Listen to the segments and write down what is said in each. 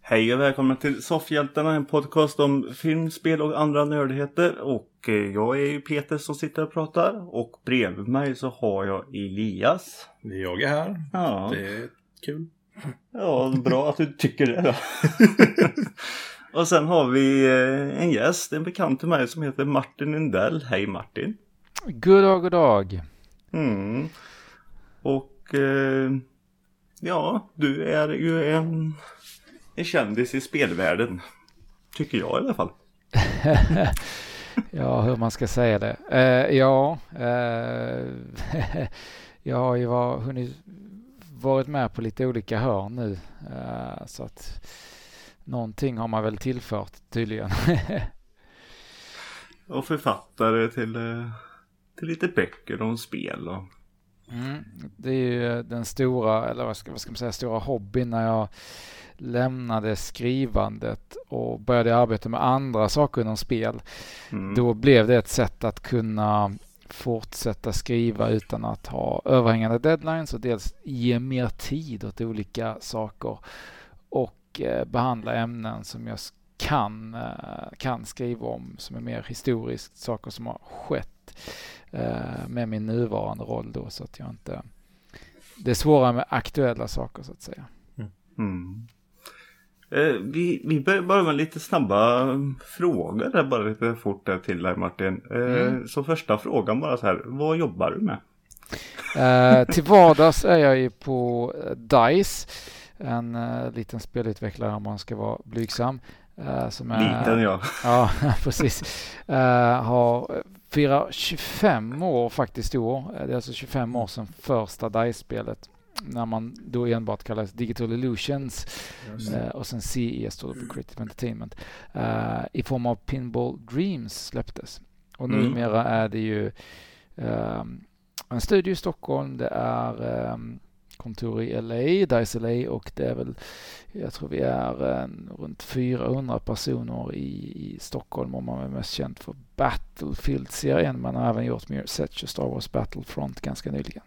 Hej och välkomna till Soffhjältarna, en podcast om film, spel och andra nördigheter. Och jag är ju Peter som sitter och pratar. Och bredvid mig så har jag Elias. Jag är här. Ja. Det är kul. Ja, bra att du tycker det då. Och sen har vi en gäst, en bekant till mig som heter Martin Lindell. Hej Martin. God dag. Och ja, du är ju en kändis i spelvärlden. Tycker jag i alla fall. Ja, hur man ska säga det. Jag har ju varit med på lite olika hörn nu. Så att någonting har man väl tillfört tydligen. Och författare till lite böcker om spel. Och... Det är ju den stora, eller vad ska man säga, stora hobbyn när jag lämnade skrivandet och började arbeta med andra saker inom spel. Då blev det ett sätt att kunna fortsätta skriva utan att ha överhängande deadlines och dels ge mer tid åt olika saker och behandla ämnen som jag kan skriva om som är mer historiskt, saker som har skett med min nuvarande roll då, så att jag inte... Det är svårare med aktuella saker så att säga. Vi börjar med lite snabba frågor där, bara lite fort där till dig Martin. Så första frågan bara så här, vad jobbar du med? Till vardags är jag ju på DICE, en liten spelutvecklare om man ska vara blygsam. Som är, liten ja. Ja, precis. Firar 25 år faktiskt i år. Det är alltså 25 år sedan första DICE-spelet. När man då enbart kallas Digital Illusions och sen CE står det för Creative Entertainment. I form av Pinball Dreams släpptes. Och numera är det ju en studio i Stockholm. Det är kontor i LA, DICE LA, och det är väl, jag tror vi är runt 400 personer i Stockholm, och man är mest känd för Battlefield-serien. Man har även gjort Mirror's Star Wars Battlefront ganska nyligen.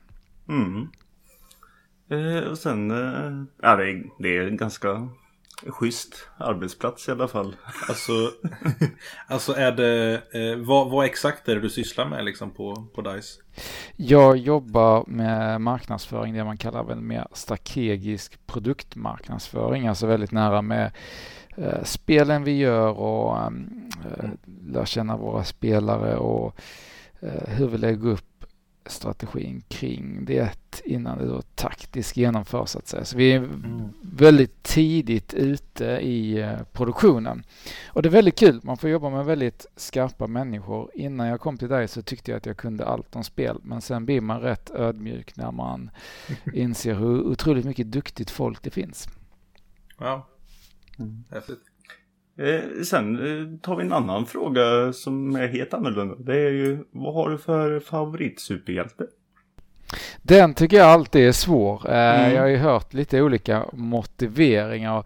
Och sen det är en ganska schysst arbetsplats i alla fall. Alltså är det vad exakt är det du sysslar med liksom på DICE? Jag jobbar med marknadsföring, det man kallar väl mer strategisk produktmarknadsföring, alltså väldigt nära med spelen vi gör och lär känna våra spelare och hur vi lägger upp strategin kring det innan det då taktiskt genomförs så att säga. Så vi är väldigt tidigt ute i produktionen. Och det är väldigt kul. Man får jobba med väldigt skarpa människor. Innan jag kom till dig så tyckte jag att jag kunde allt om spel. Men sen blir man rätt ödmjuk när man inser hur otroligt mycket duktigt folk det finns. Ja. Häftigt. Sen tar vi en annan fråga som är helt annorlunda. Det är ju, vad har du för favoritsuperhjälte? Den tycker jag alltid är svår. Jag har ju hört lite olika motiveringar.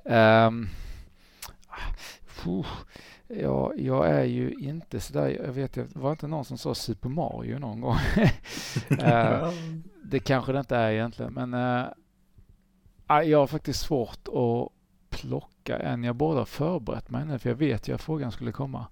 Jag är ju inte sådär, jag vet, det var inte någon som sa Super Mario någon gång. Det kanske det inte är egentligen, men jag har faktiskt svårt att plocka en. Jag borde ha förberett mig nu, för jag vet ju att frågan skulle komma.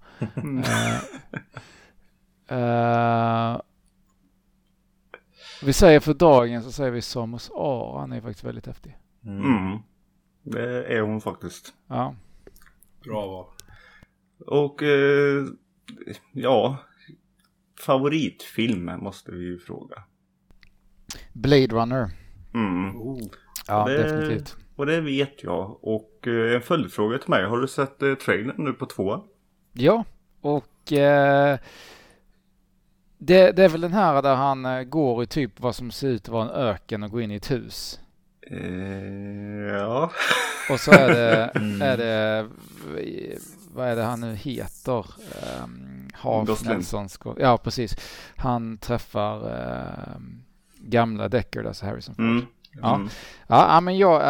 Vi säger för dagen så säger vi Samus Aran är faktiskt väldigt häftig. Det är hon faktiskt. Ja. Bra val. Och ja, favoritfilm måste vi ju fråga. Blade Runner. Ja, det, definitivt. Och det vet jag. Och en följdfråga till mig. Har du sett trailern nu på 2? Ja, och det är väl den här där han går i typ vad som ser ut att vara en öken och går in i ett hus. Ja. Och så är det vad är det han nu heter? Half Nelson. Ja, precis. Han träffar gamla Deckard, alltså Harrison Ford. Ja, men jag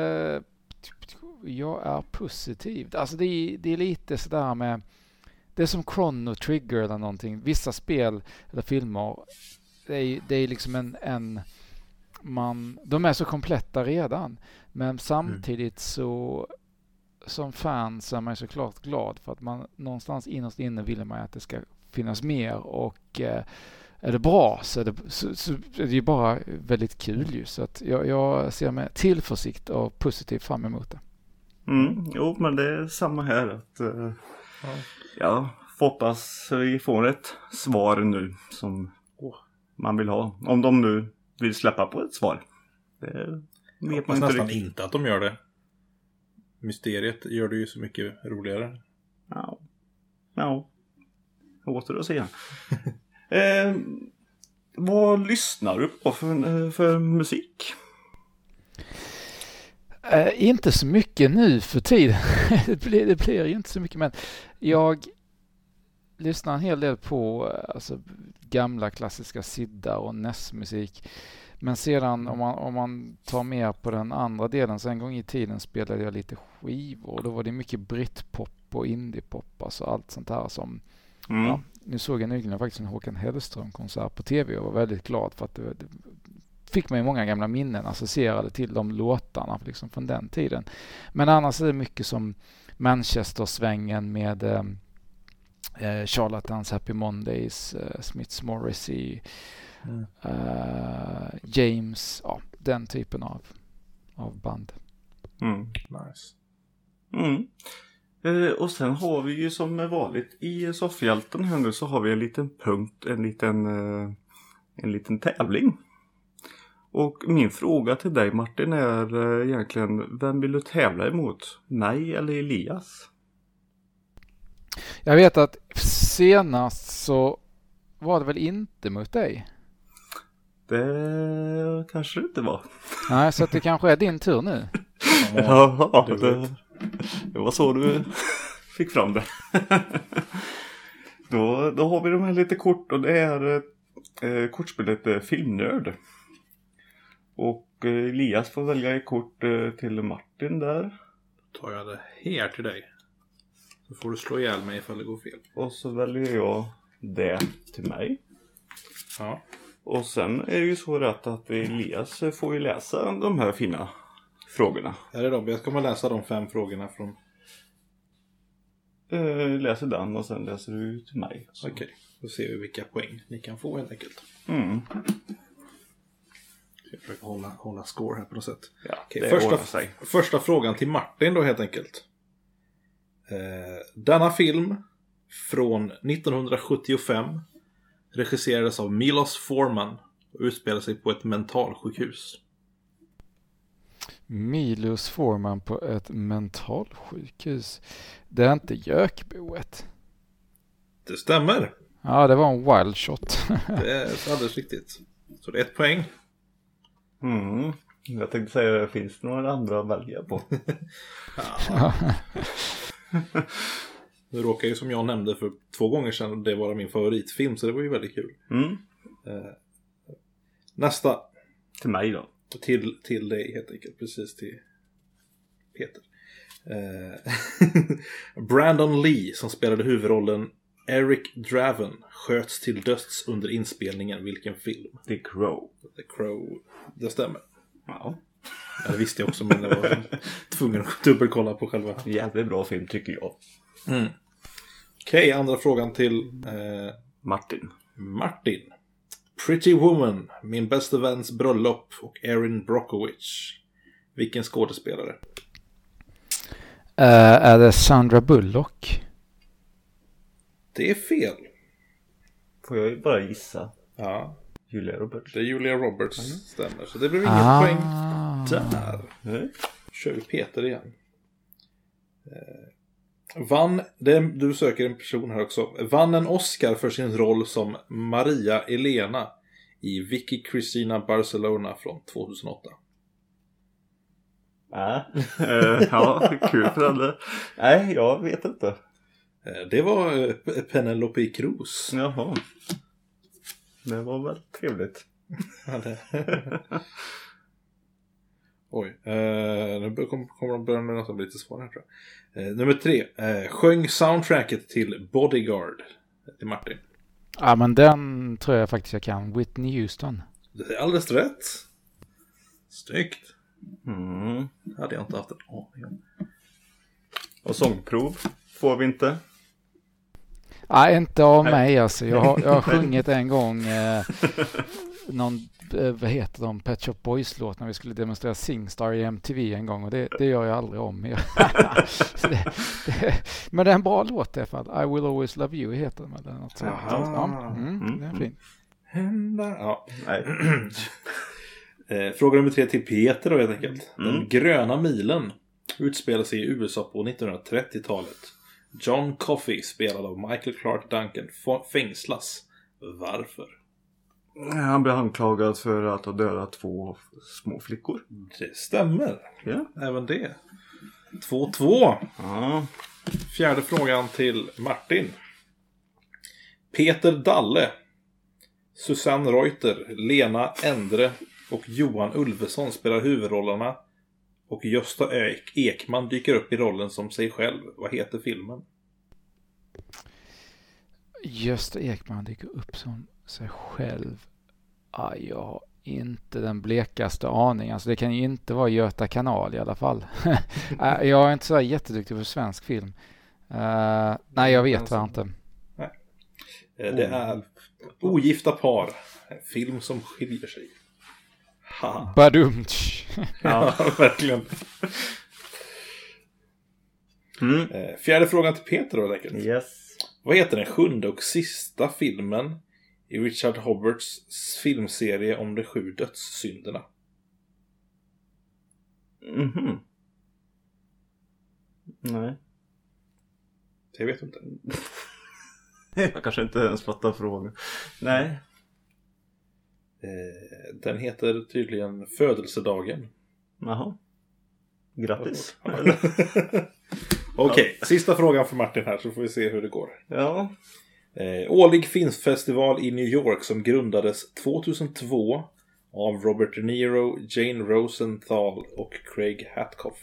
är positiv. Alltså det är lite sådär med, det är som Chrono Trigger eller någonting. Vissa spel eller filmer, det är liksom de är så kompletta redan, men samtidigt så som fan så är man såklart glad för att man någonstans innerst inne vill man att det ska finnas mer, och är det bra så är det ju bara väldigt kul ju. Så att jag ser med tillförsikt och positivt fram emot det. Jo, men det är samma här. Att, jag hoppas vi får ett svar nu som man vill ha. Om de nu vill släppa på ett svar. Det vet man nästan inte att de gör det. Mysteriet gör det ju så mycket roligare. Ja. Åter att se. Vad lyssnar du på för musik? Inte så mycket nu för tiden. det blir ju inte så mycket, men jag lyssnar en hel del på gamla klassiska siddar och NES-musik. Men sedan om man tar mer på den andra delen, så en gång i tiden spelade jag lite skivor. Då var det mycket britpop och indiepop, alltså allt sånt här som nu såg jag nyligen faktiskt en Håkan Hellström-konsert på tv och var väldigt glad för att det fick mig många gamla minnen associerade till de låtarna liksom från den tiden. Men annars är det mycket som Manchester-svängen med Charlatans, Happy Mondays, Smiths Morrissey, James, den typen av band. Nice. Och sen har vi ju som är vanligt i Soffhjälten här nu, så har vi en liten punkt, en liten tävling. Och min fråga till dig, Martin, är egentligen, vem vill du tävla emot? Mig eller Elias? Jag vet att senast så var det väl inte mot dig? Det kanske det inte var. Nej, så att det kanske är din tur nu. Ja, det var så du fick fram det. Då har vi de här lite kort, och det är kortspelet Filmnörd. Och Elias får välja ett kort till Martin där. Då tar jag det här till dig. Så får du slå ihjäl mig ifall det går fel. Och så väljer jag det till mig. Ja. Och sen är det ju så rätt att Elias får ju läsa de här fina frågorna. Är det de? Jag kommer läsa de 5 frågorna från... Läser den och sen läser du till mig. Okej, då ser vi vilka poäng ni kan få helt enkelt. Jag försöker hålla score här på något sätt. Ja, okej, första frågan till Martin då helt enkelt. Denna film från 1975 regisserades av Milos Forman och utspelar sig på ett mentalsjukhus. Milos Forman på ett mentalsjukhus. Det är inte Jökboet. Det stämmer. Ja, det var en wild shot. Det är alldeles riktigt. Så det är 1 poäng. Jag tänkte säga, finns det några andra att välja på? Det råkar ju, som jag nämnde för 2 gånger sedan, det var min favoritfilm, så det var ju väldigt kul. Nästa. Till mig då. Till dig helt enkelt, precis till Peter. Brandon Lee, som spelade huvudrollen Eric Draven, sköts till döds under inspelningen. Vilken film? The Crow. The Crow, det stämmer. Ja. Det visste jag också, men jag var tvungen att dubbelkolla på själva. Jävligt bra film tycker jag. Okej, andra frågan till Martin. Pretty Woman, Min bästa väns bröllop och Erin Brockovich. Vilken skådespelare? Är det Sandra Bullock? Det är fel. Får jag bara gissa? Ja. Julia Roberts. Det är Julia Roberts, stämmer. Så det blev ingen poäng där. Kör vi Peter igen. Du söker en person här också. Vann en Oscar för sin roll som Maria Elena i Vicky Cristina Barcelona från 2008. Ja, kul för alla. Nej, jag vet inte. Det var Penelope Cruz. Jaha. Det var väl trevligt. Oj, nu kommer de börja med något lite svårare, tror jag. Nummer 3. Sjöng soundtracket till Bodyguard till Martin. Ja, men den tror jag faktiskt jag kan. Whitney Houston. Det är alldeles rätt. Snyggt. Hade jag inte haft en aning om. Och sångprov får vi inte. Nej, inte av mig alltså. Jag har sjungit en gång någon, vad heter de, Pet Shop Boys-låt när vi skulle demonstrera Singstar i MTV en gång och det gör jag aldrig om mer. Men det är en bra låt i alla fall. I Will Always Love You heter den eller något sånt. Det är fint. Ja. Fråga nummer 3 till Peter då helt enkelt. Den gröna milen utspelar sig i USA på 1930-talet. John Coffey, spelad av Michael Clark Duncan, fängslas. Varför? Han blir anklagad för att ha dödat 2 små flickor. Det stämmer. Ja. Även det. 2-2. Ja. Fjärde frågan till Martin. Peter Dalle, Susanne Reuter, Lena Endre och Johan Ulveson spelar huvudrollerna. Och Gösta Ekman dyker upp i rollen som sig själv. Vad heter filmen? Gösta Ekman dyker upp som sig själv. Jag har inte den blekaste aning. Alltså det kan ju inte vara Göta kanal i alla fall. Jag är inte så jätteduktig för svensk film. Nej, jag vet inte. Nej. Det är Ogifta par. En film som skiljer sig. Badumtsch. Ja, verkligen. Fjärde frågan till Peter då, enkelt. Yes. Vad heter den 7:e och sista filmen i Richard Hobbarts filmserie om de 7 dödssynderna? Nej. Jag vet inte. Jag kanske inte ens fattar frågan. Nej. Den heter tydligen Födelsedagen. Jaha. Grattis. Okej, sista frågan för Martin här så får vi se hur det går. Ja. Årlig filmfestival i New York som grundades 2002 av Robert De Niro, Jane Rosenthal och Craig Hatkoff.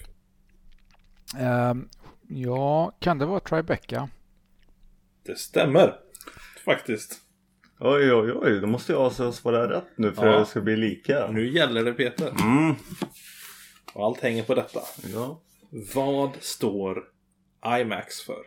Ja, kan det vara Tribeca? Det stämmer, faktiskt. Oj, då måste jag alltså svara rätt nu för att det ska bli lika. Nu gäller det, Peter. Och allt hänger på detta. Ja. Vad står IMAX för?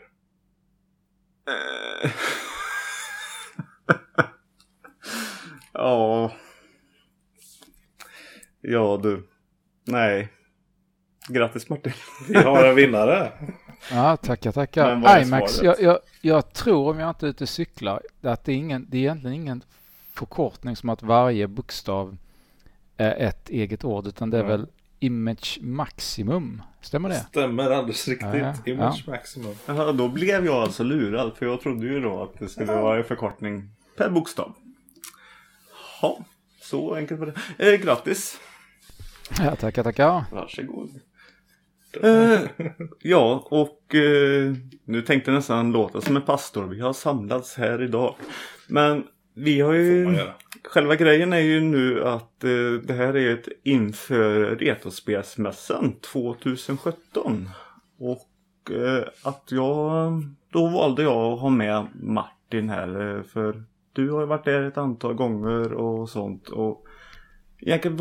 Ja, du. Nej. Grattis, Martin. Vi har en vinnare. Ja, tackar. Men vad är IMAX, svaret? jag tror, om jag inte är ute och cyklar, att det är egentligen ingen förkortning som att varje bokstav är ett eget ord, utan det är väl Image Maximum. Stämmer det? Stämmer alldeles riktigt. Ja. Image Maximum. Jaha, då blev jag alltså lurad, för jag trodde ju då att det skulle vara en förkortning per bokstav. Ja, så enkelt var det. Grattis. Ja, tackar. Varsågod. Ja, och nu tänkte jag nästan låta som en pastor. Vi har samlats här idag. Men vi har ju... Själva grejen är ju nu att det här är ett inför Retrospelsmässan 2017. Och att då valde jag att ha med Martin här. För du har ju varit där ett antal gånger och sånt. Och egentligen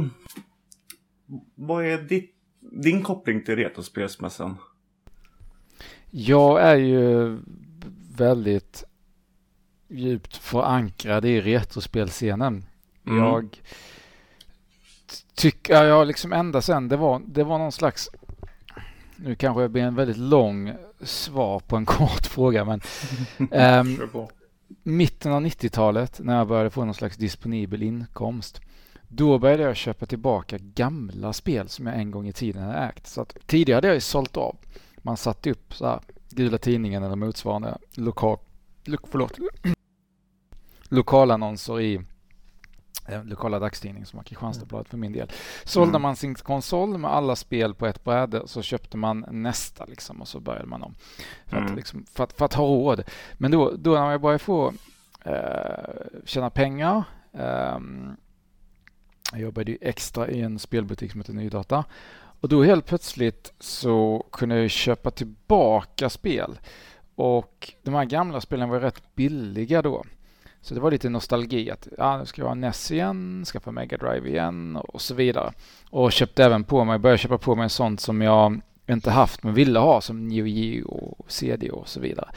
vad är din koppling till Retrospelsmässan? Jag är ju väldigt djupt förankrad i retrospelscenen. Jag tycker jag liksom ända sen det var någon slags, nu kanske det blir en väldigt lång svar på en kort fråga, men mitten av 90-talet när jag började få någon slags disponibel inkomst, då började jag köpa tillbaka gamla spel som jag en gång i tiden hade ägt. Så att tidigare hade jag ju sålt av. Man satte upp så här Gula tidningen eller motsvarande lokalannonser i lokala dagstidning som var Kristianstadsbladet för min del. Sålde man sin konsol med alla spel på ett bräde, så köpte man nästa liksom, och så började man om. För att ha råd. Men då när jag började få tjäna pengar, jag jobbade ju extra i en spelbutik som heter Nydata. Och då helt plötsligt så kunde jag köpa tillbaka spel. Och de här gamla spelen var rätt billiga då. Så det var lite nostalgi att nu ska jag ha NES igen, skaffa Mega Drive igen och så vidare. Och började köpa på mig sånt som jag inte haft men ville ha, som Neo Geo och CD och så vidare.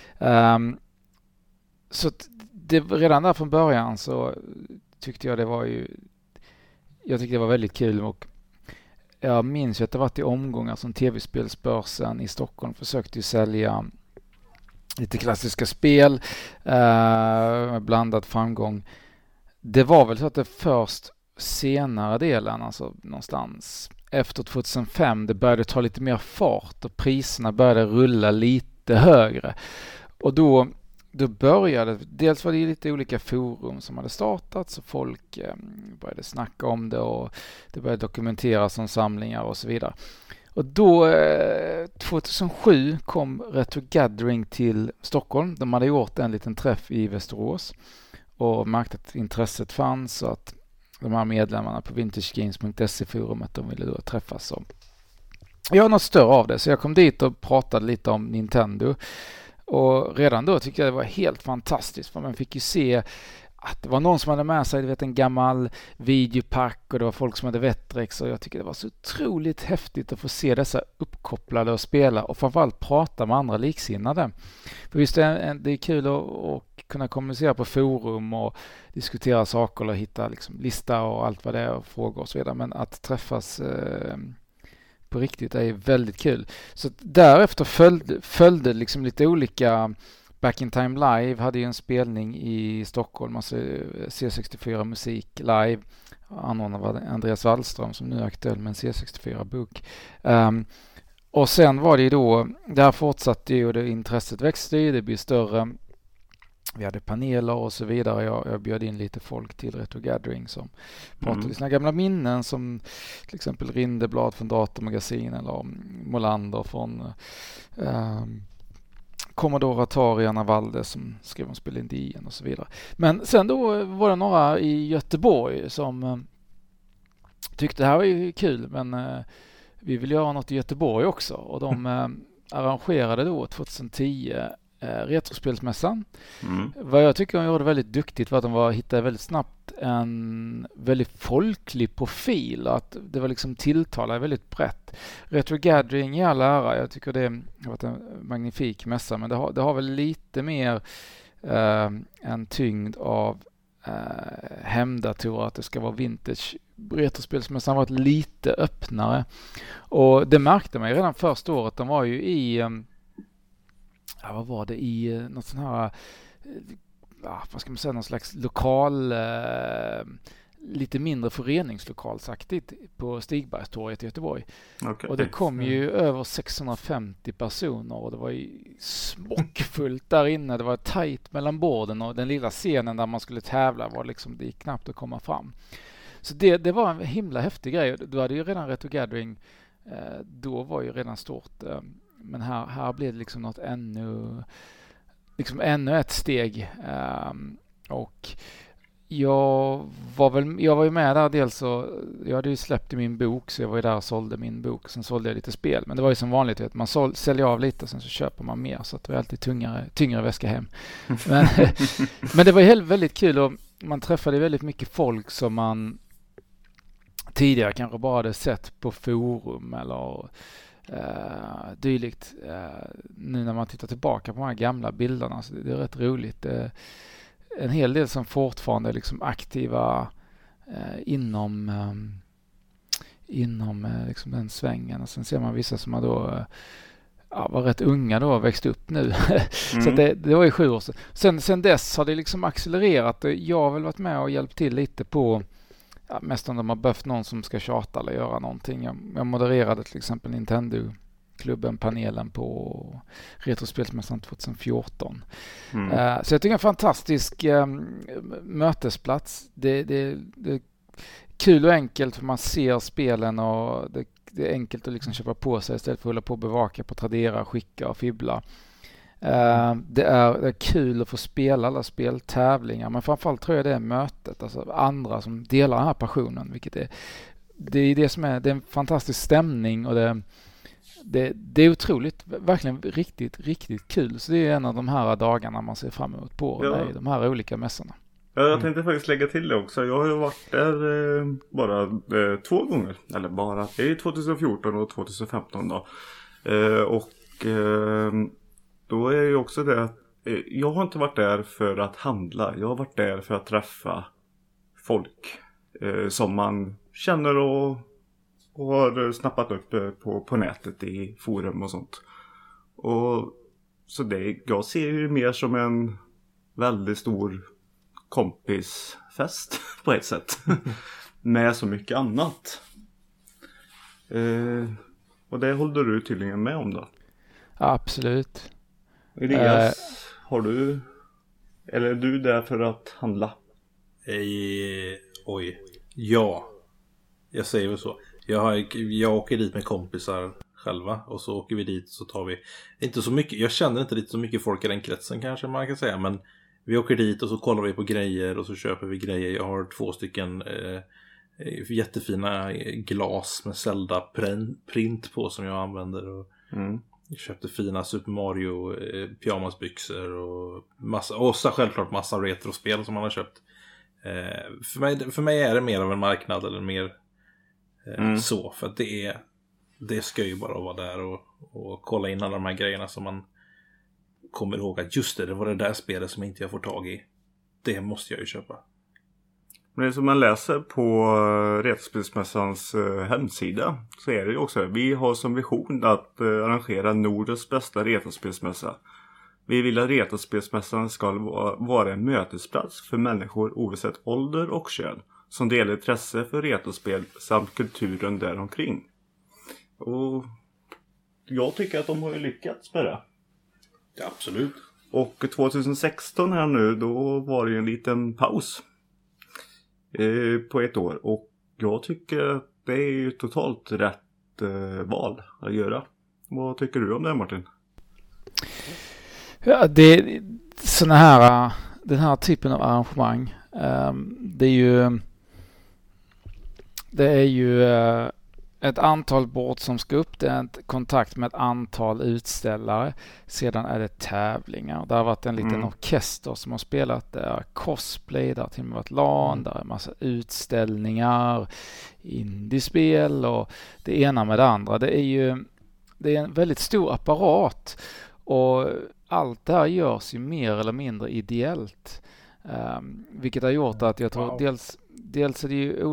Så redan där från början så tyckte jag det var väldigt kul, och jag minns ju att det varit i omgångar som TV-spelsbörsen i Stockholm försökte ju sälja lite klassiska spel med blandad framgång. Det var väl så att det först senare delen, alltså någonstans efter 2005, det började ta lite mer fart och priserna började rulla lite högre. Och då började, dels var det lite olika forum som hade startat, så folk började snacka om det och det började dokumenteras som samlingar och så vidare. Och då 2007 kom Retro Gathering till Stockholm. De hade gjort en liten träff i Västerås och märkte att intresset fanns, och att de här medlemmarna på vintagegames.se-forumet, de ville då träffas. Och jag har något större av det, så jag kom dit och pratade lite om Nintendo. Och redan då tyckte jag det var helt fantastiskt, för man fick ju se att det var någon som hade med sig en gammal videopack, och det var folk som hade Vectrex, och jag tycker det var så otroligt häftigt att få se dessa uppkopplade och spela, och framförallt prata med andra liksinnade. För visst det är kul att kunna kommunicera på forum och diskutera saker och hitta liksom lista och allt vad det är och frågor och så vidare, men att träffas på riktigt är väldigt kul. Så därefter följde liksom lite olika. Back in Time Live hade ju en spelning i Stockholm, alltså C64 musik live, anordnad var Andreas Wallström som nu är aktuell med en C64-bok. Och sen var det ju då, där fortsatte ju, och det intresset växte ju, det blev större. Vi hade paneler och så vidare. Jag bjöd in lite folk till Retro Gathering som pratade sina gamla minnen, som till exempel Rindeblad från Datamagasin, eller Molander från Commodore Atari, Anna Walde som skrev om spel Indien och så vidare. Men sen då var det några i Göteborg som tyckte det här var ju kul, men vi vill göra något i Göteborg också, och de arrangerade då 2010 Retrospelsmässan. Vad jag tycker de gjorde väldigt duktigt var att de hittade väldigt snabbt en väldigt folklig profil, att det var liksom tilltalade väldigt brett. Retro Gathering i all ära, jag tycker det har varit en magnifik mässa, men det har väl lite mer en tyngd av hemdatorer, att det ska vara vintage. Retrospelsmässan har varit lite öppnare, och det märkte man ju redan första året. De var ju i vad var det, i något sån här vad ska man säga, någon slags lokal, lite mindre föreningslokalsaktigt på Stigbergstorget i Göteborg. Okay. Och det kom ju över 650 personer, och det var ju smockfullt där inne. Det var tajt mellan borden, och den lilla scenen där man skulle tävla var liksom, det gick knappt att komma fram. Så det var en himla häftig grej. Du hade ju redan Retro Gathering, då var ju redan stort. Men här blev det liksom något ännu ett steg. Och jag var ju med där, dels så jag hade ju släppt i min bok, så jag var ju där och sålde min bok. Sen sålde jag lite spel, men det var ju som vanligt att man säljer av lite, sen så köper man mer, så att det var alltid tyngre väska hem. Men det var ju väldigt kul, och man träffade väldigt mycket folk som man tidigare kanske bara hade sett på forum eller dylikt. Nu när man tittar tillbaka på de här gamla bilderna, så det är rätt roligt. En hel del som fortfarande är liksom aktiva inom liksom den svängen, och sen ser man vissa som har då var rätt unga då och växt upp nu. Så det var ju 7 år sedan. Sen dess har det liksom accelererat, och jag har väl varit med och hjälpt till lite på, mest om de har behövt någon som ska tjata eller göra någonting. Jag modererade till exempel Nintendo-klubben, panelen på Retrospelsmässan 2014. Så jag tycker en fantastisk mötesplats. Det är kul och enkelt, för man ser spelen, och det är enkelt att liksom köpa på sig istället för att hålla på och bevaka på Tradera, skicka och fibbla. Det är kul att få spela alla speltävlingar, men framförallt tror jag det är mötet, alltså andra som delar den här passionen, vilket det är det som är en fantastisk stämning, och det är otroligt, verkligen riktigt, riktigt kul. Så det är en av de här dagarna man ser fram emot på med de här olika mässorna. Jag tänkte faktiskt lägga till det också. Jag har ju varit där bara 2 gånger. Eller bara, det är 2014 och 2015 då. Då är ju också det att jag har inte varit där för att handla. Jag har varit där för att träffa folk som man känner och har snappat upp på nätet i forum och sånt. Och så jag ser ju mer som en väldigt stor kompisfest på ett sätt. Med så mycket annat. Och det håller du tydligen med om då? Absolut. Elias, är du där för att handla? Ja. Jag säger väl så. Jag åker dit med kompisar själva. Och så åker vi dit så tar vi inte så mycket. Jag känner inte lite så mycket folk i den kretsen kanske man kan säga. Men vi åker dit och så kollar vi på grejer. Och så köper vi grejer. Jag har 2 stycken jättefina glas med Zelda-print på som jag använder. Och jag köpte fina Super Mario pyjamasbyxor och så självklart massa retrospel som man har köpt. För mig är det mer av en marknad eller mer så. För att det ska ju bara vara där och kolla in alla de här grejerna som man kommer ihåg att just det var det där spelet som inte jag får tag i. Det måste jag ju köpa. Men det som man läser på Retrospelsmässans hemsida så är det ju också. Vi har som vision att arrangera Nordens bästa retrospelsmässa. Vi vill att Retrospelsmässan ska vara en mötesplats för människor oavsett ålder och kön som delar intresse för retrospel samt kulturen däromkring. Och jag tycker att de har ju lyckats med det. Ja, absolut. Och 2016 här nu, då var det ju en liten paus på 1 år. Och jag tycker att det är ju totalt rätt val att göra. Vad tycker du om det, Martin? Ja, den här typen av arrangemang, det är ju ett antal bord som ska upp, det är en kontakt med ett antal utställare. Sedan är det tävlingar. Det har varit en liten orkester som har spelat. Det är cosplay, det har till och med varit LAN, det är en massa utställningar, indiespel och det ena med det andra. Det är en väldigt stor apparat och allt det här görs ju mer eller mindre ideellt. Vilket har gjort att jag tror dels är det ju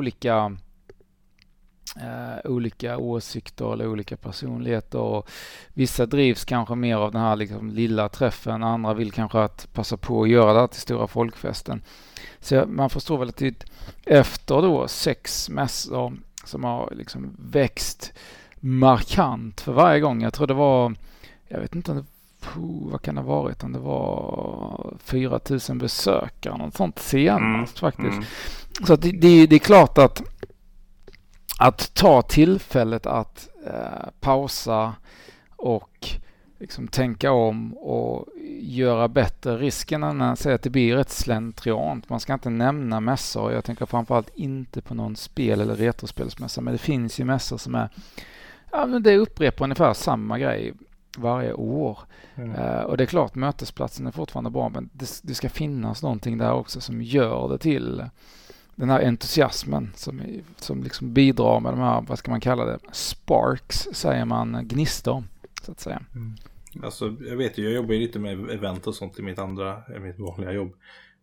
olika åsikter eller olika personligheter och vissa drivs kanske mer av den här liksom lilla träffen, andra vill kanske att passa på att göra det till stora folkfesten. Så man förstår väl att efter då 6 mässor som har liksom växt markant för varje gång. Jag tror det var, jag vet inte om det vad kan det ha varit, om det var 4 000 besökare något sånt senast faktiskt. Så att det är klart att ta tillfället att pausa och liksom tänka om och göra bättre. Risken när man säger att det blir ett slentriant. Man ska inte nämna mässor. Jag tänker framförallt inte på någon spel- eller retrospelsmässa. Men det finns ju mässor som är, men det upprepar ungefär samma grej varje år. Och det är klart, mötesplatsen är fortfarande bra, men det ska finnas någonting där också som gör det till den här entusiasmen som liksom bidrar med de här, vad ska man kalla det, sparks, säger man, gnistor så att säga. Alltså jag vet ju, jag jobbar ju lite med event och sånt i mitt vanliga jobb.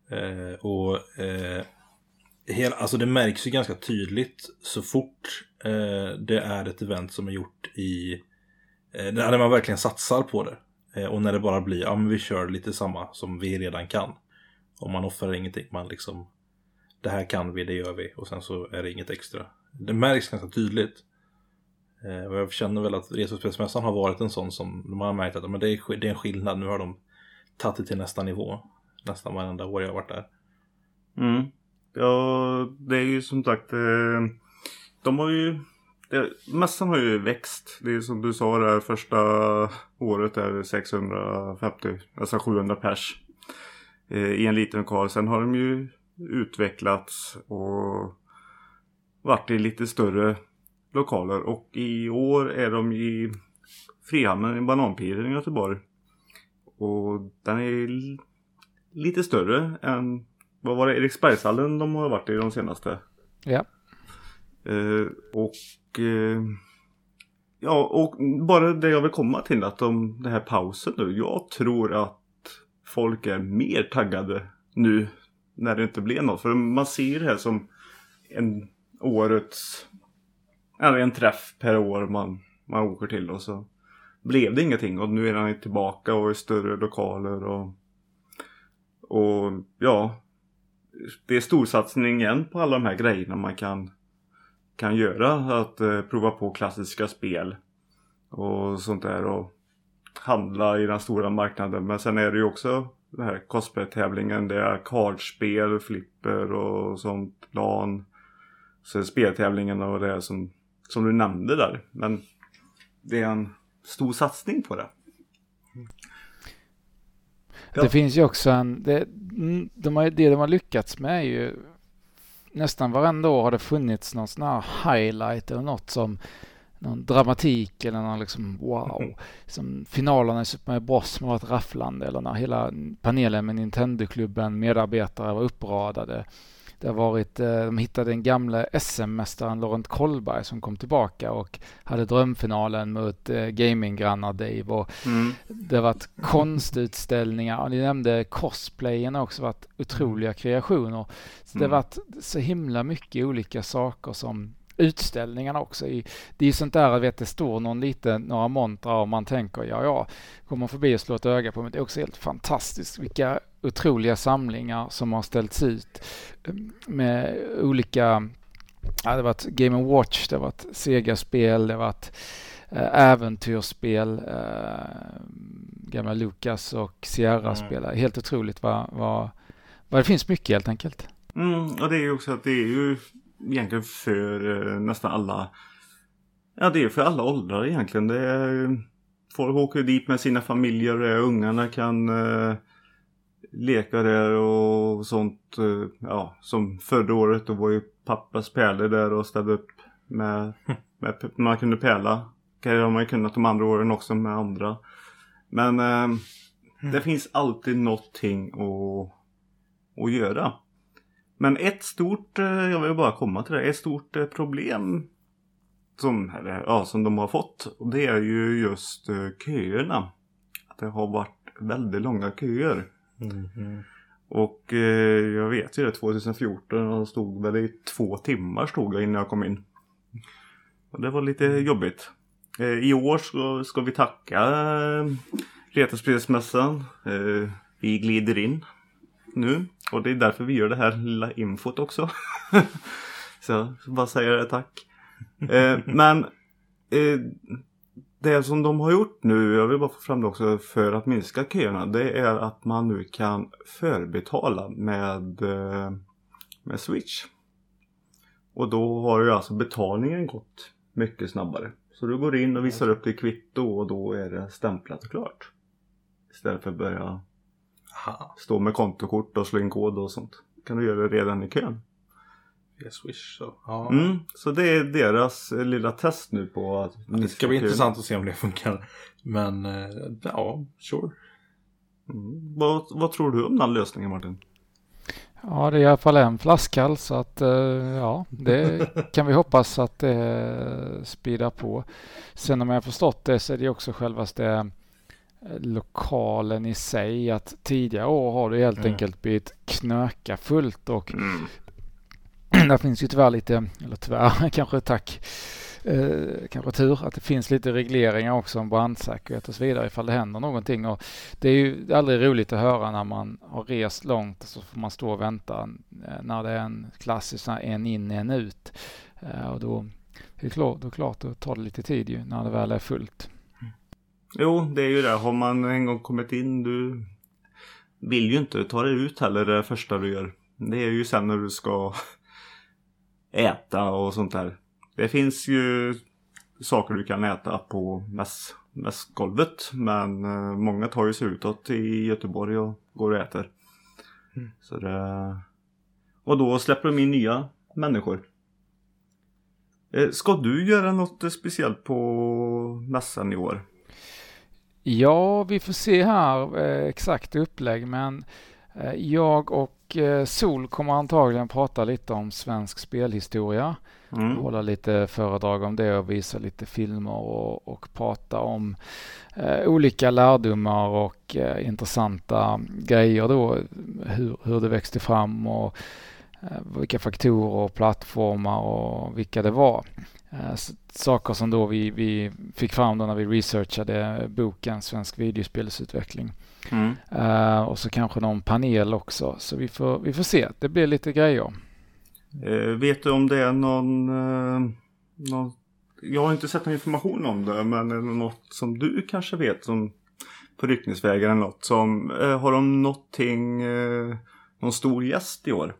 Alltså det märks ju ganska tydligt så fort det är ett event som är gjort när man verkligen satsar på det. Och när det bara blir, men vi kör lite samma som vi redan kan. Och man offrar ingenting, man liksom, det här kan vi, det gör vi. Och sen så är det inget extra. Det märks ganska tydligt. Och jag känner väl att Retrospelsmässan har varit en sån som man har märkt att men det är en skillnad. Nu har de tagit det till nästa nivå. Nästan varenda år jag har varit där. Ja, det är ju som sagt, de har ju, mässan har ju växt. Det är som du sa där, första året är 650, alltså 700 pers i en liten lokal. Sen har de ju utvecklats och varit i lite större lokaler. Och i år är de i Frihamnen i Bananpiren i Göteborg. Och den är lite större än vad var det? Eriksbergshallen de har varit i de senaste. Ja. Ja, och bara det jag vill komma till att om det här pausen nu. Jag tror att folk är mer taggade nu när det inte blir något. För man ser det här som en träff per år man åker till. Och så blev det ingenting. Och nu är han tillbaka och i större lokaler. Och ja, det är storsatsning igen på alla de här grejerna man kan göra. Att prova på klassiska spel och sånt där. Och handla i den stora marknaden. Men sen är det ju också den här cosplay-tävlingen. Det är kardspel, flipper och sånt. LAN. Så speltävlingen och det som du nämnde där. Men det är en stor satsning på det. Ja. Det finns ju också det de har lyckats med är ju nästan varenda år har det funnits någon sån här highlight eller något som någon dramatik eller någon liksom wow. Som finalerna i Super Mario Bros som har varit rafflande eller när hela panelen med Nintendo-klubben medarbetare var uppradade. Det har varit, de hittade den gamla SM-mästaren Laurent Kollberg som kom tillbaka och hade drömfinalen mot gaminggrannar Dave. Och det har varit konstutställningar. Och ni nämnde cosplayen har också varit otroliga kreationer. Så det har varit så himla mycket olika saker som utställningarna också. Det är ju sånt där att det står några montrar och man tänker ja, kommer man förbi och slår ett öga på, men det är också helt fantastiskt vilka otroliga samlingar som har ställts ut med olika, det har varit Game & Watch, det har varit Sega-spel, det har varit äventyrsspel, gamla Lucas och Sierra-spel. Helt otroligt vad det finns mycket helt enkelt. Och det är ju också att det är ju egentligen för nästan alla. Ja, det är för alla åldrar egentligen. Det är, folk åker dit med sina familjer och ungarna kan leka där och sånt. Ja, som förra året då var ju pappas pärlor där och ställde upp med man kunde pärla. Det har man ju kunnat de andra åren också med andra. Men det finns alltid någonting att göra. Men ett stort, jag vill bara komma till det, ett stort problem som de har fått. Och det är ju just köerna. Att det har varit väldigt långa köer. Och jag vet ju det, 2014 stod väl i 2 timmar stod jag innan jag kom in. Och det var lite jobbigt. I år ska vi tacka Retrospelsmässan. Vi glider in nu. Och det är därför vi gör det här lilla infot också. Så jag bara säger det, tack. Men det som de har gjort nu, jag vill bara få fram det också för att minska köerna. Det är att man nu kan förbetala med Switch. Och då har ju alltså betalningen gått mycket snabbare. Så du går in och visar upp ditt kvitto och då är det stämplat och klart. Istället för att börja stå med kontokort och slå in kod och sånt. Kan du göra det redan i kön. Via Swish så. Ja. Så det är deras lilla test nu på att det ska bli intressant att se om det funkar. Men ja, sure. Vad tror du om den lösningen, Martin? Ja, det är i alla fall en flaskhals så att ja, det kan vi hoppas att det speedar på. Sen om jag har förstått det så är det också självaste lokalen i sig, att tidigare år har det helt enkelt blivit knöka fullt och där finns ju tyvärr lite, eller tyvärr kanske kanske tur att det finns lite regleringar också om brandsäkerhet och så vidare ifall det händer någonting. Och det är ju aldrig roligt att höra när man har rest långt så får man stå och vänta när det är en klassisk en in en ut. Och då är det klart att ta det lite tid ju när det väl är fullt. Jo, det är ju det. Har man en gång kommit in, du vill ju inte ta dig ut heller det första du gör. Det är ju sen när du ska äta och sånt där. Det finns ju saker du kan äta på mässgolvet. Men många tar ju sig utåt i Göteborg och går och äter. Så och då släpper de in nya människor. Ska du göra något speciellt på mässan i år? Ja, vi får se här exakt upplägg, men Jag och Sol kommer antagligen prata lite om svensk spelhistoria. Hålla lite föredrag om det och visa lite filmer och prata om olika lärdomar och intressanta grejer då. Hur det växte fram och vilka faktorer och plattformar och vilka det var. Saker som då vi fick fram då när vi researchade boken Svensk videospelsutveckling. Och så kanske någon panel också. Så vi får se. Det blir lite grejer. Vet du om det är någon... Jag har inte sett någon information om det, men är det något som du kanske vet som på ryktningsvägar eller något som... har de någon stor gäst i år?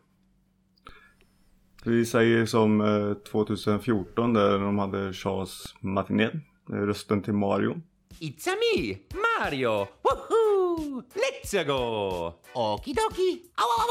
Vi säger som 2014 där de hade Charles Martinet, rösten till Mario. It's a me, Mario! Woohoo! Let's go! Okidoki!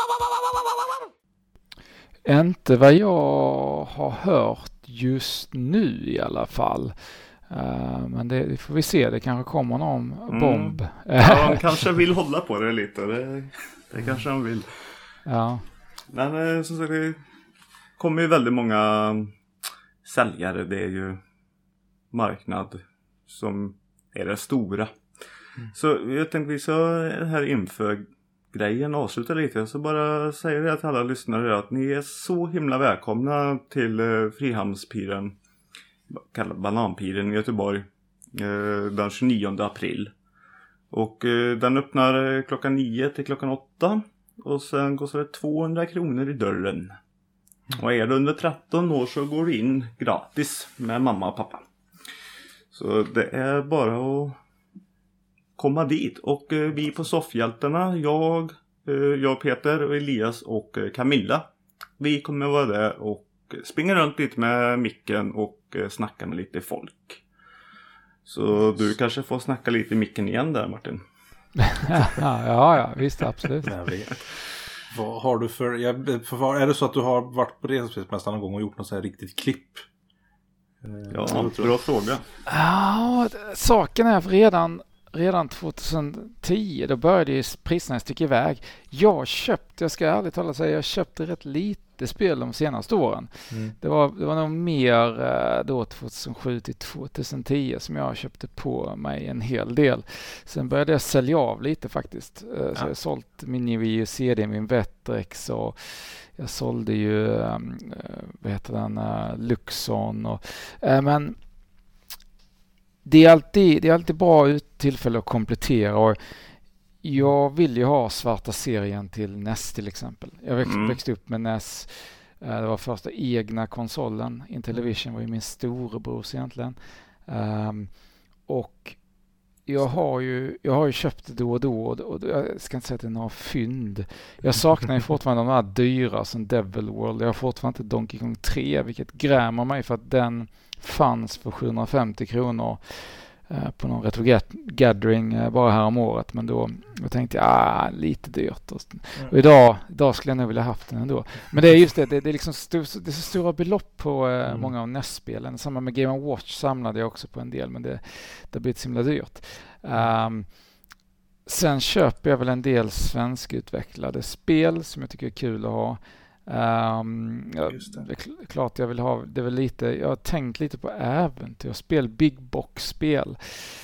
Inte vad jag har hört just nu i alla fall. Men det får vi se. Det kanske kommer någon bomb. Ja, de kanske vill hålla på det lite. Det kanske de vill. Ja. Men som sagt, det kommer ju väldigt många säljare. Det är ju marknad som är det stora. Så jag tänkte vi ska här inför grejen avsluta lite. Så bara säger jag till alla lyssnare att ni är så himla välkomna till Frihamnspiren, kallad Bananpiren i Göteborg, den 29 april. Och den öppnar klockan 9 till klockan 8. Och sen kostar det 200 kronor i dörren. Och är du under 13 år så går du in gratis med mamma och pappa. Så det är bara att komma dit. Och vi på Soffhjältarna, jag, Peter och Elias och Camilla, vi kommer vara där och springa runt lite med micken och snacka med lite folk. Så du kanske får snacka lite i micken igen där, Martin. ja, visst, absolut. Vad har du för... är det så att du har varit på Resospelsmästaren någon gång och gjort något så här riktigt klipp? Ja, bra fråga. Ja, saken är redan 2010 då började ju priserna sticka iväg. Jag ska ärligt talat säga, jag köpte rätt lite spel de senaste åren. Det var nog mer då 2007 till 2010 som jag köpte på mig en hel del. Sen började jag sälja av lite faktiskt. Så jag har sålt min Nvidia CD, min Vectrex och jag sålde ju Luxon men det är alltid bra tillfälle att komplettera och jag vill ju ha svarta serien till NES till exempel. Jag växte upp med NES. Det var första egna konsolen. Intellivision var ju min storebrors egentligen. Och jag har ju köpt det då och då och jag ska inte säga att det är några fynd. Jag saknar ju fortfarande de här dyra som Devil World. Jag har fortfarande inte Donkey Kong 3, vilket grämer mig för att den fanns för 750 kronor på någon retro-gathering bara här om året. Men då tänkte jag, lite dyrt. Och idag skulle jag nog vilja haft den ändå. Men det är just det är liksom det är så stora belopp på många av NES-spelen. Samma med Game & Watch samlade jag också på en del, men det har blivit så himla dyrt. Sen köper jag väl en del svenskutvecklade spel som jag tycker är kul att ha. Det är klart jag vill ha, det är väl lite, jag har tänkt lite på äventyrsspel, big box spel.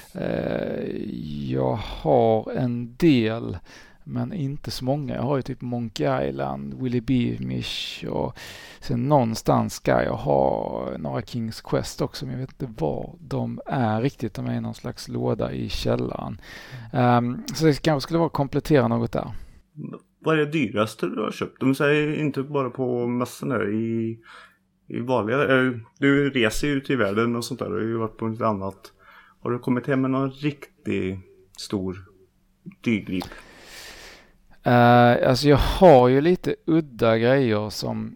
Jag har en del men inte så många. Jag har ju typ Monkey Island, Willy Beamish och sen någonstans ska jag ha några Kings Quest också, men jag vet inte var de är riktigt. De är i någon slags låda i källaren. Så det kanske skulle vara att komplettera något där. Vad är det dyraste du har köpt? De säger inte bara på mässorna i vanliga... Du reser ju ut i världen och sånt där. Du har ju varit på något annat. Har du kommit hem med någon riktigt stor dyrgrip? Alltså jag har ju lite udda grejer som